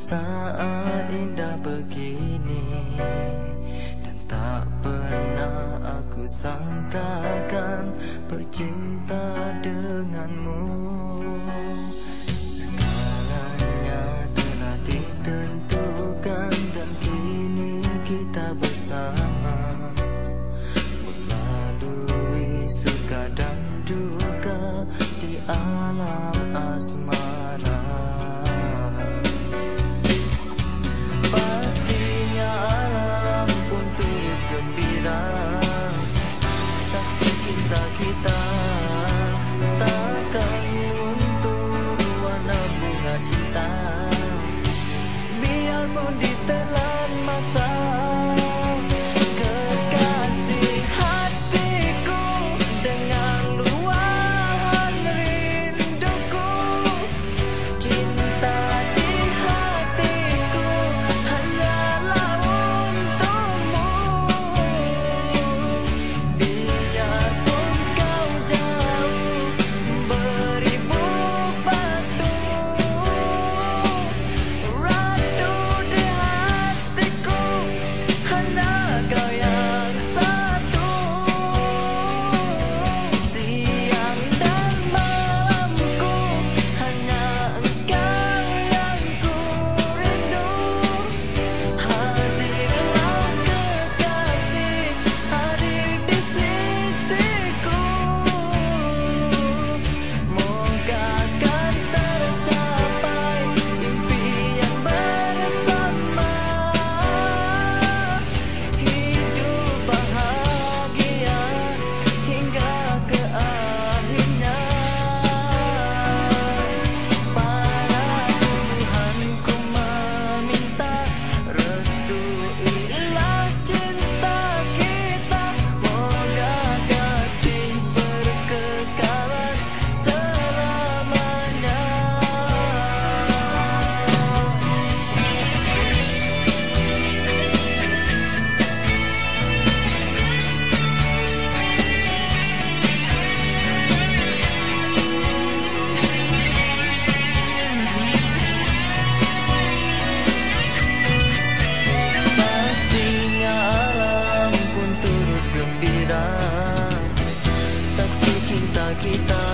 saat indah begini, dan tak pernah aku sangkakan bercinta denganmu. Segalanya telah ditentukan dan kini kita bersama, melalui suka dan duka di alam asmara. Pastinya alam pun turut gembira, saksi cinta kita takkan luntur warna bunga cinta, biarpun ditelan masa. Kekasih hatiku, dengan luahan rinduku, cinta di hatiku hanyalah untukmu. Biarpun kau jauh beribu batu, ratu di hatiku hanya kau yang satu. Siang dan malamku hanya engkau yang ku rindu. Hadirlah kekasih, hadir di sisiku. Moga kan tercapai impian bersama, hidup bahagia hingga ke akhirnya. Pada Tuhanku meminta, restuilah cinta kita. Moga kasih berkekalan selamanya. Pastinya alam pun turut gembira, saksi cinta kita